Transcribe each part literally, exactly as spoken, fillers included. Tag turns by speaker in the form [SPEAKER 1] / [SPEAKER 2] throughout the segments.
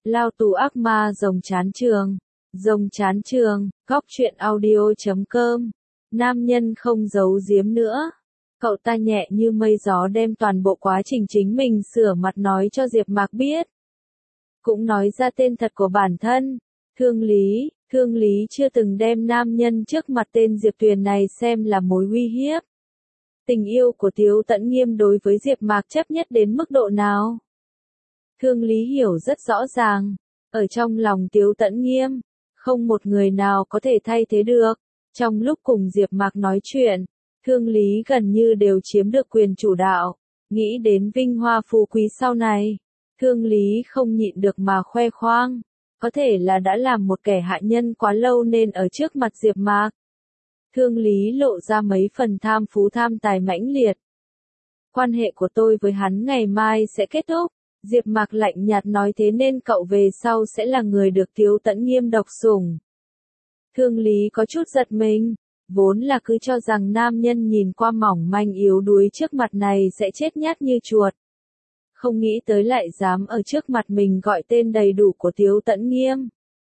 [SPEAKER 1] Lao tù ác ma rồng chán trường. Rồng chán trường, góc truyện audio.com. Nam nhân không giấu giếm nữa. Cậu ta nhẹ như mây gió đem toàn bộ quá trình chính mình sửa mặt nói cho Diệp Mạc biết. Cũng nói ra tên thật của bản thân. Thương Lý, Thương Lý chưa từng đem nam nhân trước mặt tên Diệp Tuyền này xem là mối uy hiếp. Tình yêu của Tiếu Tẫn Nghiêm đối với Diệp Mạc chấp nhất đến mức độ nào? Thương Lý hiểu rất rõ ràng. Ở trong lòng Tiếu Tẫn Nghiêm, không một người nào có thể thay thế được. Trong lúc cùng Diệp Mạc nói chuyện, Thương Lý gần như đều chiếm được quyền chủ đạo. Nghĩ đến vinh hoa phú quý sau này, Thương Lý không nhịn được mà khoe khoang. Có thể là đã làm một kẻ hạ nhân quá lâu nên ở trước mặt Diệp Mạc, Thương Lý lộ ra mấy phần tham phú tham tài mãnh liệt. Quan hệ của tôi với hắn ngày mai sẽ kết thúc. Diệp Mạc lạnh nhạt nói thế nên cậu về sau sẽ là người được Tiếu Tẫn Nghiêm độc sủng. Thương Lý có chút giật mình, vốn là cứ cho rằng nam nhân nhìn qua mỏng manh yếu đuối trước mặt này sẽ chết nhát như chuột. Không nghĩ tới lại dám ở trước mặt mình gọi tên đầy đủ của Tiếu Tẫn Nghiêm.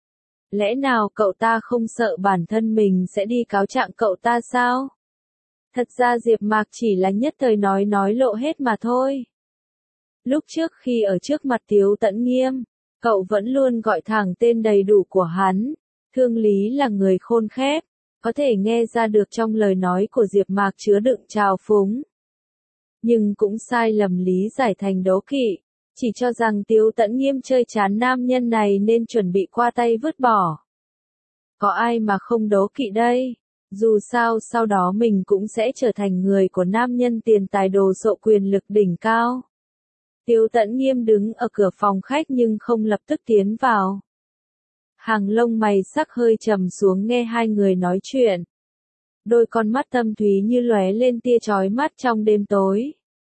[SPEAKER 1] Lẽ nào cậu ta không sợ bản thân mình sẽ đi cáo trạng cậu ta sao? Thật ra Diệp Mạc chỉ là nhất thời nói nói lộ hết mà thôi. Lúc trước khi ở trước mặt Tiếu Tẫn Nghiêm, cậu vẫn luôn gọi thẳng tên đầy đủ của hắn. Thương Lý là người khôn khép, có thể nghe ra được trong lời nói của Diệp Mạc chứa đựng trào phúng. Nhưng cũng sai lầm lý giải thành đố kỵ, chỉ cho rằng Tiếu Tẫn Nghiêm chơi chán nam nhân này nên chuẩn bị qua tay vứt bỏ. Có ai mà không đố kỵ đây? Dù sao sau đó mình cũng sẽ trở thành người của nam nhân tiền tài đồ sộ quyền lực đỉnh cao. Tiếu Tẫn Nghiêm đứng ở cửa phòng khách nhưng không lập tức tiến vào. Hàng lông mày sắc hơi trầm xuống nghe hai người nói chuyện. Đôi con mắt thâm thúy như lóe lên tia chói mắt trong đêm tối.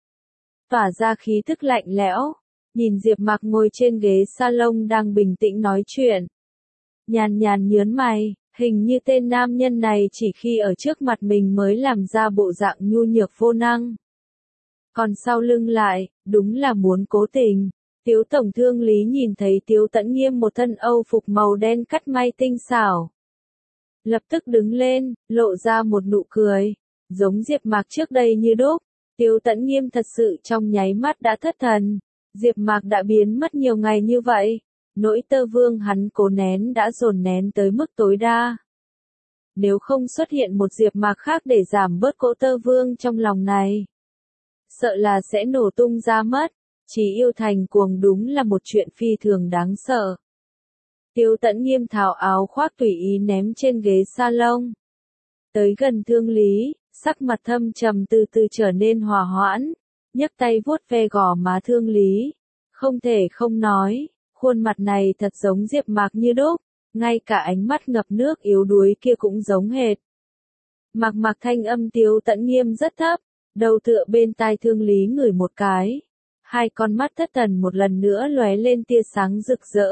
[SPEAKER 1] Tỏa ra khí thức lạnh lẽo, nhìn Diệp Mạc ngồi trên ghế salon đang bình tĩnh nói chuyện. Nhàn nhàn nhớn mày, hình như tên nam nhân này chỉ khi ở trước mặt mình mới làm ra bộ dạng nhu nhược vô năng. Còn sau lưng lại, đúng là muốn cố tình. Tiếu tổng Thương Lý nhìn thấy Tiếu Tẫn Nghiêm một thân âu phục màu đen cắt may tinh xảo. Lập tức đứng lên, lộ ra một nụ cười. Giống Diệp Mạc trước đây như đúc. Tiếu Tẫn Nghiêm thật sự trong nháy mắt đã thất thần. Diệp Mạc đã biến mất nhiều ngày như vậy. Nỗi tơ vương hắn cố nén đã dồn nén tới mức tối đa. Nếu không xuất hiện một Diệp Mạc khác để giảm bớt cỗ tơ vương trong lòng này, sợ là sẽ nổ tung ra mất. Chỉ yêu thành cuồng đúng là một chuyện phi thường đáng sợ. Tiếu Tẫn Nghiêm tháo áo khoác tùy ý ném trên ghế salon. Tới gần Thương Lý, sắc mặt thâm trầm từ từ trở nên hòa hoãn, nhấc tay vuốt ve gò má Thương Lý. Không thể không nói, khuôn mặt này thật giống Diệp Mạc như đúc, ngay cả ánh mắt ngập nước yếu đuối kia cũng giống hệt. Mạc Mạc thanh âm Tiếu Tẫn Nghiêm rất thấp, đầu tựa bên tai Thương Lý ngửi một cái. Hai con mắt thất thần một lần nữa lóe lên tia sáng rực rỡ.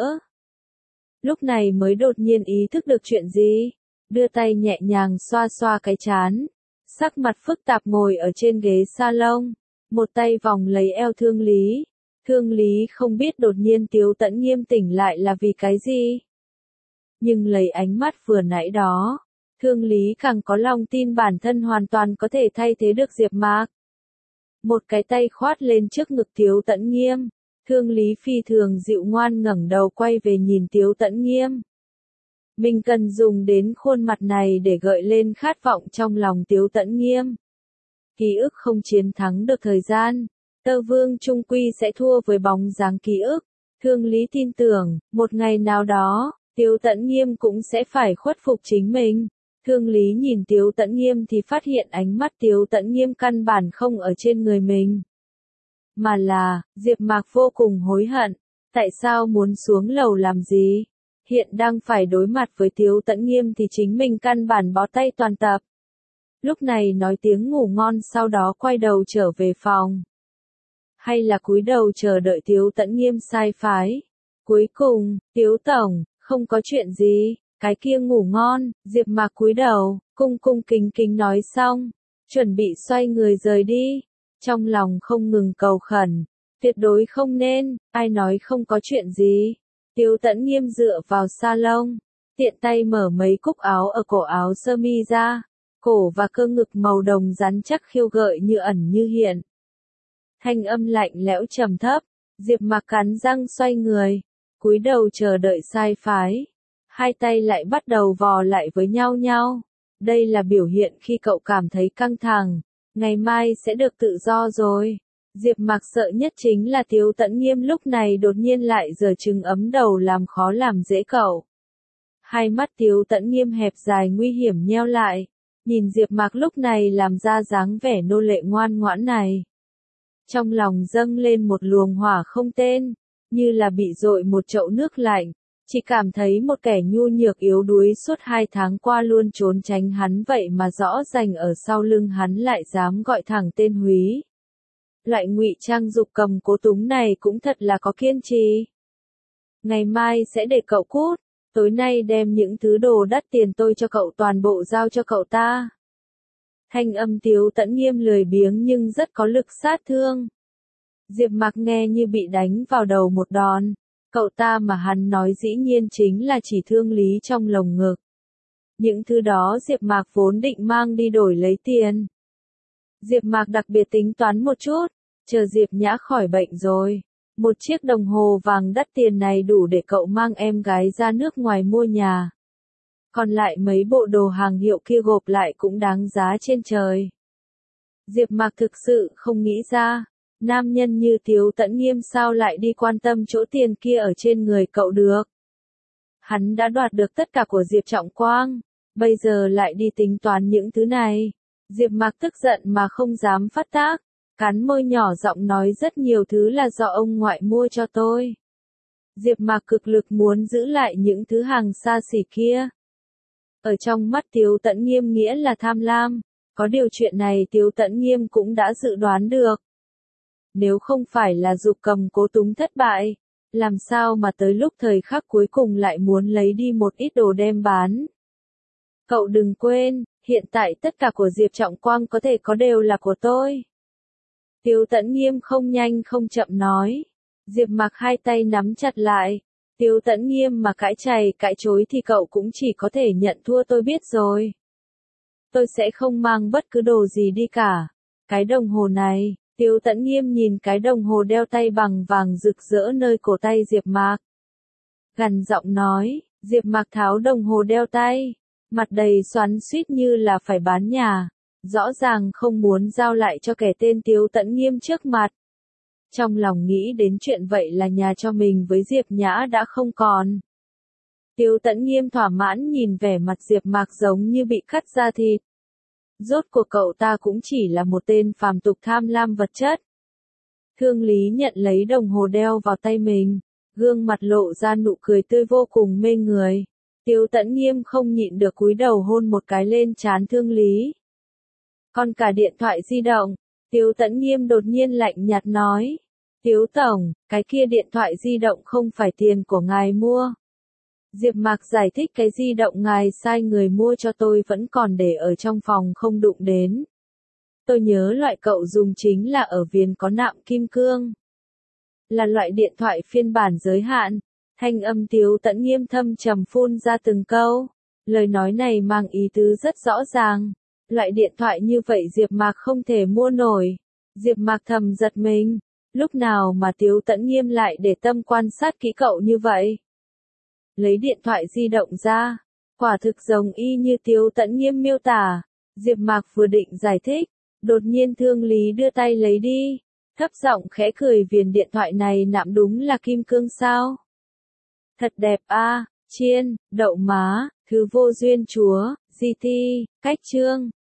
[SPEAKER 1] Lúc này mới đột nhiên ý thức được chuyện gì, đưa tay nhẹ nhàng xoa xoa cái trán, sắc mặt phức tạp ngồi ở trên ghế salon, một tay vòng lấy eo Thương Lý. Thương Lý không biết đột nhiên Tiếu Tẫn Nghiêm tỉnh lại là vì cái gì. Nhưng lấy ánh mắt vừa nãy đó, Thương Lý càng có lòng tin bản thân hoàn toàn có thể thay thế được Diệp Mạc. Một cái tay khoát lên trước ngực Tiếu Tẫn Nghiêm, Thương Lý phi thường dịu ngoan ngẩng đầu quay về nhìn Tiếu Tẫn Nghiêm. Mình cần dùng đến khuôn mặt này để gợi lên khát vọng trong lòng Tiếu Tẫn Nghiêm. Ký ức không chiến thắng được thời gian, tơ vương trung quy sẽ thua với bóng dáng ký ức. Thương Lý tin tưởng, một ngày nào đó, Tiếu Tẫn Nghiêm cũng sẽ phải khuất phục chính mình. Thương Lý nhìn Tiếu Tẫn Nghiêm thì phát hiện ánh mắt Tiếu Tẫn Nghiêm căn bản không ở trên người mình. Mà là, Diệp Mạc vô cùng hối hận. Tại sao muốn xuống lầu làm gì? Hiện đang phải đối mặt với Tiếu Tẫn Nghiêm thì chính mình căn bản bó tay toàn tập. Lúc này nói tiếng ngủ ngon sau đó quay đầu trở về phòng. Hay là cúi đầu chờ đợi Tiếu Tẫn Nghiêm sai phái. Cuối cùng, Tiếu tổng, không có chuyện gì. Cái kia ngủ ngon, Diệp Mạc cúi đầu, cung cung kính kính nói xong, chuẩn bị xoay người rời đi, trong lòng không ngừng cầu khẩn, tuyệt đối không nên, ai nói không có chuyện gì, Tiếu Tẫn Nghiêm dựa vào salon, tiện tay mở mấy cúc áo ở cổ áo sơ mi ra, cổ và cơ ngực màu đồng rắn chắc khiêu gợi như ẩn như hiện. Thanh âm lạnh lẽo trầm thấp, Diệp Mạc cắn răng xoay người, cúi đầu chờ đợi sai phái. Hai tay lại bắt đầu vò lại với nhau nhau. Đây là biểu hiện khi cậu cảm thấy căng thẳng, ngày mai sẽ được tự do rồi. Diệp Mạc sợ nhất chính là Tiếu Tẫn Nghiêm lúc này đột nhiên lại giở trứng ấm đầu làm khó làm dễ cậu. Hai mắt Tiếu Tẫn Nghiêm hẹp dài nguy hiểm nheo lại, nhìn Diệp Mạc lúc này làm ra dáng vẻ nô lệ ngoan ngoãn này. Trong lòng dâng lên một luồng hỏa không tên, như là bị dội một chậu nước lạnh, chỉ cảm thấy một kẻ nhu nhược yếu đuối suốt hai tháng qua luôn trốn tránh hắn vậy mà rõ ràng ở sau lưng hắn lại dám gọi thẳng tên Húy. Loại ngụy trang dục cầm cố túng này cũng thật là có kiên trì. Ngày mai sẽ để cậu cút, tối nay đem những thứ đồ đắt tiền tôi cho cậu toàn bộ giao cho cậu ta. Thanh âm Tiếu Tẫn Nghiêm lười biếng nhưng rất có lực sát thương. Diệp Mạc nghe như bị đánh vào đầu một đòn, cậu ta mà hắn nói dĩ nhiên chính là chỉ thương lý trong lồng ngực. Những thứ đó Diệp Mạc vốn định mang đi đổi lấy tiền. Diệp Mạc đặc biệt tính toán một chút, chờ Diệp Nhã khỏi bệnh rồi, một chiếc đồng hồ vàng đắt tiền này đủ để cậu mang em gái ra nước ngoài mua nhà. Còn lại mấy bộ đồ hàng hiệu kia gộp lại cũng đáng giá trên trời. Diệp Mạc thực sự không nghĩ ra, nam nhân như Tiếu Tẫn Nghiêm sao lại đi quan tâm chỗ tiền kia ở trên người cậu được. Hắn đã đoạt được tất cả của Diệp Trọng Quang, bây giờ lại đi tính toán những thứ này. Diệp Mạc tức giận mà không dám phát tác, cắn môi nhỏ giọng nói rất nhiều thứ là do ông ngoại mua cho tôi. Diệp Mạc cực lực muốn giữ lại những thứ hàng xa xỉ kia. Ở trong mắt Tiếu Tẫn Nghiêm nghĩa là tham lam, có điều chuyện này Tiếu Tẫn Nghiêm cũng đã dự đoán được. Nếu không phải là dục cầm cố túng thất bại, làm sao mà tới lúc thời khắc cuối cùng lại muốn lấy đi một ít đồ đem bán. Cậu đừng quên, hiện tại tất cả của Diệp Trọng Quang có thể có đều là của tôi. Tiếu Tẫn Nghiêm không nhanh không chậm nói. Diệp Mạc hai tay nắm chặt lại. Tiếu Tẫn Nghiêm mà cãi chày cãi chối thì cậu cũng chỉ có thể nhận thua tôi biết rồi. Tôi sẽ không mang bất cứ đồ gì đi cả. Cái đồng hồ này, Tiếu Tẫn Nghiêm nhìn cái đồng hồ đeo tay bằng vàng rực rỡ nơi cổ tay Diệp Mạc. Gằn giọng nói, Diệp Mạc tháo đồng hồ đeo tay, mặt đầy xoắn xuýt như là phải bán nhà, rõ ràng không muốn giao lại cho kẻ tên Tiếu Tẫn Nghiêm trước mặt. Trong lòng nghĩ đến chuyện vậy là nhà cho mình với Diệp Nhã đã không còn. Tiếu Tẫn Nghiêm thỏa mãn nhìn vẻ mặt Diệp Mạc giống như bị cắt da thịt. Rốt cuộc cậu ta cũng chỉ là một tên phàm tục tham lam vật chất. Thương Lý nhận lấy đồng hồ đeo vào tay mình, gương mặt lộ ra nụ cười tươi vô cùng mê người. Tiếu Tẫn Nghiêm không nhịn được cúi đầu hôn một cái lên trán Thương Lý. Còn cả điện thoại di động, Tiếu Tẫn Nghiêm đột nhiên lạnh nhạt nói. Tiếu Tổng, cái kia điện thoại di động không phải tiền của ngài mua. Diệp Mạc giải thích cái di động ngài sai người mua cho tôi vẫn còn để ở trong phòng không đụng đến. Tôi nhớ loại cậu dùng chính là ở viền có nạm kim cương. Là loại điện thoại phiên bản giới hạn. Thanh âm Tiếu Tẫn Nghiêm thâm trầm phun ra từng câu. Lời nói này mang ý tứ rất rõ ràng. Loại điện thoại như vậy Diệp Mạc không thể mua nổi. Diệp Mạc thầm giật mình. Lúc nào mà Tiếu Tẫn Nghiêm lại để tâm quan sát kỹ cậu như vậy? Lấy điện thoại di động ra, quả thực giống y như Tiếu Tẫn Nghiêm miêu tả. Diệp Mạc vừa định giải thích, đột nhiên Thương Lý đưa tay lấy đi, thấp giọng khẽ cười viền điện thoại này nạm đúng là kim cương sao? Thật đẹp a, à, chiên, đậu má, thứ vô duyên chúa, gi ti, cách chương.